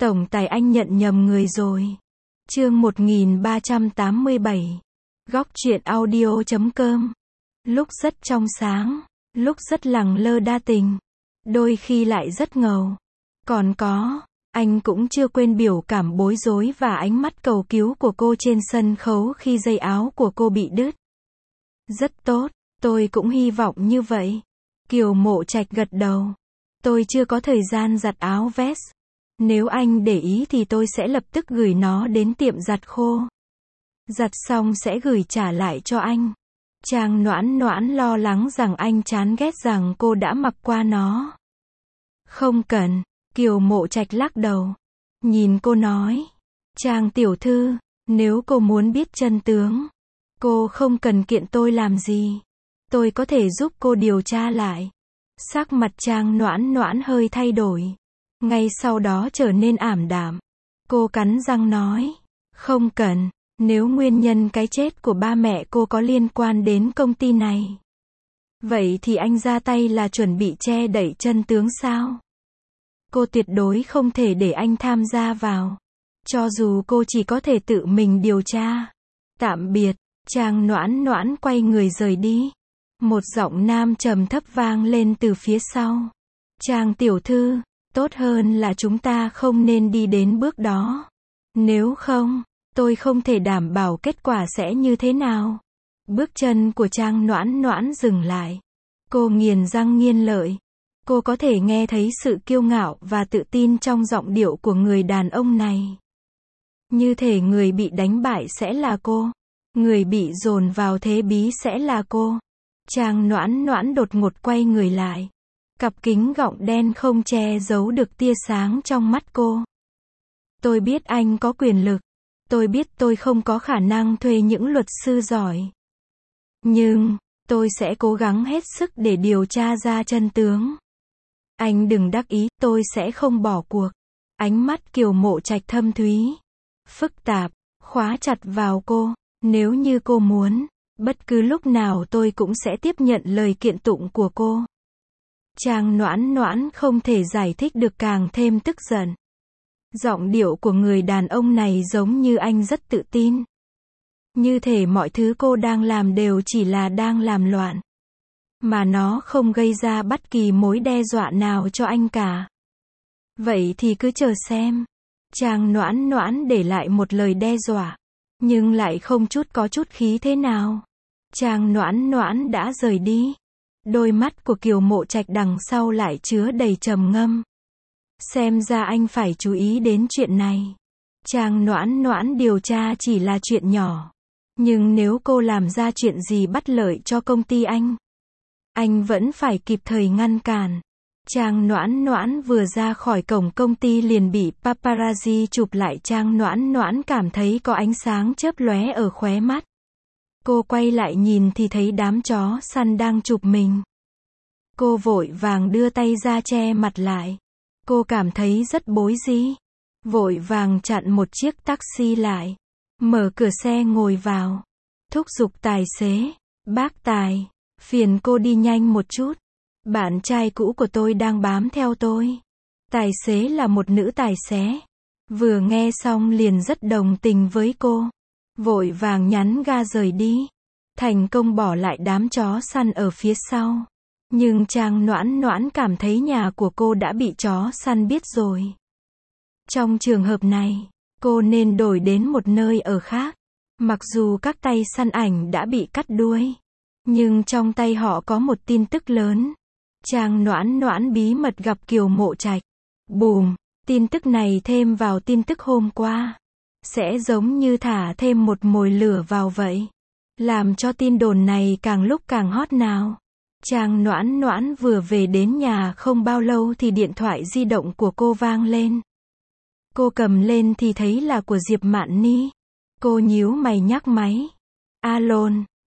Tổng tài anh nhận nhầm người rồi. Chương 1387. Góc truyện audio.com. Lúc rất trong sáng, lúc rất lẳng lơ đa tình, đôi khi lại rất ngầu. Còn có, anh cũng chưa quên biểu cảm bối rối và ánh mắt cầu cứu của cô trên sân khấu khi dây áo của cô bị đứt. Rất tốt, tôi cũng hy vọng như vậy. Kiều Mộ Trạch gật đầu. Tôi chưa có thời gian giặt áo vest. Nếu anh để ý thì tôi sẽ lập tức gửi nó đến tiệm giặt khô. Giặt xong sẽ gửi trả lại cho anh. Trang Noãn Noãn lo lắng rằng anh chán ghét rằng cô đã mặc qua nó. Không cần, Kiều Mộ Trạch lắc đầu. Nhìn cô nói. Trang tiểu thư, nếu cô muốn biết chân tướng, cô không cần kiện tôi làm gì. Tôi có thể giúp cô điều tra lại. Sắc mặt Trang Noãn Noãn hơi thay đổi. Ngay sau đó trở nên ảm đạm. Cô cắn răng nói. Không cần, nếu nguyên nhân cái chết của ba mẹ cô có liên quan đến công ty này, vậy thì anh ra tay là chuẩn bị che đậy chân tướng sao? Cô tuyệt đối không thể để anh tham gia vào. Cho dù cô chỉ có thể tự mình điều tra. Tạm biệt, Trang Noãn Noãn quay người rời đi. Một giọng nam trầm thấp vang lên từ phía sau. Trang tiểu thư, tốt hơn là chúng ta không nên đi đến bước đó. Nếu không, tôi không thể đảm bảo kết quả sẽ như thế nào. Bước chân của Trang Noãn Noãn dừng lại. Cô nghiến răng nghiến lợi. Cô có thể nghe thấy sự kiêu ngạo và tự tin trong giọng điệu của người đàn ông này. Như thể người bị đánh bại sẽ là cô. Người bị dồn vào thế bí sẽ là cô. Trang Noãn Noãn đột ngột quay người lại. Cặp kính gọng đen không che giấu được tia sáng trong mắt cô. Tôi biết anh có quyền lực. Tôi biết tôi không có khả năng thuê những luật sư giỏi. Nhưng, tôi sẽ cố gắng hết sức để điều tra ra chân tướng. Anh đừng đắc ý, tôi sẽ không bỏ cuộc. Ánh mắt Kiều Mộ Trạch thâm thúy, phức tạp, khóa chặt vào cô. Nếu như cô muốn, bất cứ lúc nào tôi cũng sẽ tiếp nhận lời kiện tụng của cô. Trang Noãn Noãn không thể giải thích được, càng thêm tức giận. Giọng điệu của người đàn ông này giống như anh rất tự tin. Như thể mọi thứ cô đang làm đều chỉ là đang làm loạn. Mà nó không gây ra bất kỳ mối đe dọa nào cho anh cả. Vậy thì cứ chờ xem. Trang Noãn Noãn để lại một lời đe dọa. Nhưng lại không có chút khí thế nào. Trang Noãn Noãn đã rời đi. Đôi mắt của Kiều Mộ Trạch đằng sau lại chứa đầy trầm ngâm. Xem ra anh phải chú ý đến chuyện này. Trang Noãn Noãn điều tra chỉ là chuyện nhỏ. Nhưng nếu cô làm ra chuyện gì bất lợi cho công ty anh vẫn phải kịp thời ngăn cản. Trang Noãn Noãn vừa ra khỏi cổng công ty liền bị paparazzi chụp lại. Trang Noãn Noãn cảm thấy có ánh sáng chớp lóe ở khóe mắt. Cô quay lại nhìn thì thấy đám chó săn đang chụp mình. Cô vội vàng đưa tay ra che mặt lại. Cô cảm thấy rất bối rối. Vội vàng chặn một chiếc taxi lại. Mở cửa xe ngồi vào. Thúc giục tài xế. Bác Tài, phiền cô đi nhanh một chút. Bạn trai cũ của tôi đang bám theo tôi. Tài xế là một nữ tài xế. Vừa nghe xong liền rất đồng tình với cô. Vội vàng nhấn ga rời đi. Thành công bỏ lại đám chó săn ở phía sau. Nhưng Trang Noãn Noãn cảm thấy nhà của cô đã bị chó săn biết rồi. Trong trường hợp này, cô nên đổi đến một nơi ở khác. Mặc dù các tay săn ảnh đã bị cắt đuôi, nhưng trong tay họ có một tin tức lớn. Trang Noãn Noãn bí mật gặp Kiều Mộ Trạch. Bùm, tin tức này thêm vào tin tức hôm qua. Sẽ giống như thả thêm một mồi lửa vào vậy. Làm cho tin đồn này càng lúc càng hot nào. Trang Noãn Noãn vừa về đến nhà không bao lâu thì điện thoại di động của cô vang lên. Cô cầm lên thì thấy là của Diệp Mạn Ni. Cô nhíu mày nhắc máy. Alo,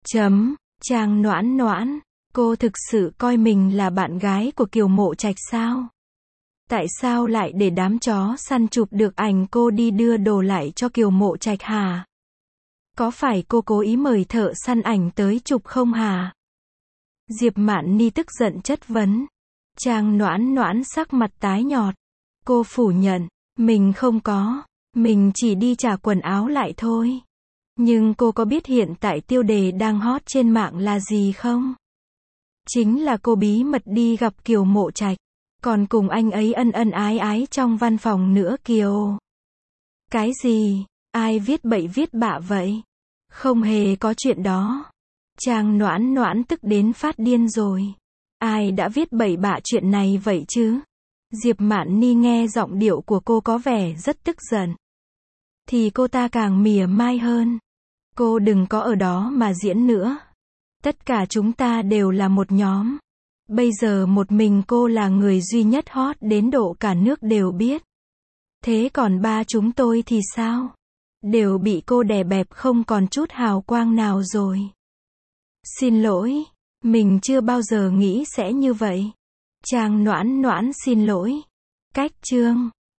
Trang Noãn Noãn, cô thực sự coi mình là bạn gái của Kiều Mộ Trạch sao? Tại sao lại để đám chó săn chụp được ảnh cô đi đưa đồ lại cho Kiều Mộ Trạch hả? Có phải cô cố ý mời thợ săn ảnh tới chụp không hả? Diệp Mạn Ni tức giận chất vấn. Trang Noãn Noãn sắc mặt tái nhợt. Cô phủ nhận. Mình không có. Mình chỉ đi trả quần áo lại thôi. Nhưng cô có biết hiện tại tiêu đề đang hot trên mạng là gì không? Chính là cô bí mật đi gặp Kiều Mộ Trạch. Còn cùng anh ấy ân ân ái ái trong văn phòng nữa Kiều. Cái gì? Ai viết bậy viết bạ vậy? Không hề có chuyện đó. Trang Noãn Noãn tức đến phát điên rồi. Ai đã viết bậy bạ chuyện này vậy chứ? Diệp Mạn Ni nghe giọng điệu của cô có vẻ rất tức giận. Thì cô ta càng mỉa mai hơn. Cô đừng có ở đó mà diễn nữa. Tất cả chúng ta đều là một nhóm. Bây giờ một mình cô là người duy nhất hot đến độ cả nước đều biết. Thế còn ba chúng tôi thì sao? Đều bị cô đè bẹp không còn chút hào quang nào rồi. Xin lỗi, mình chưa bao giờ nghĩ sẽ như vậy. Trang Noãn Noãn xin lỗi. Cách chương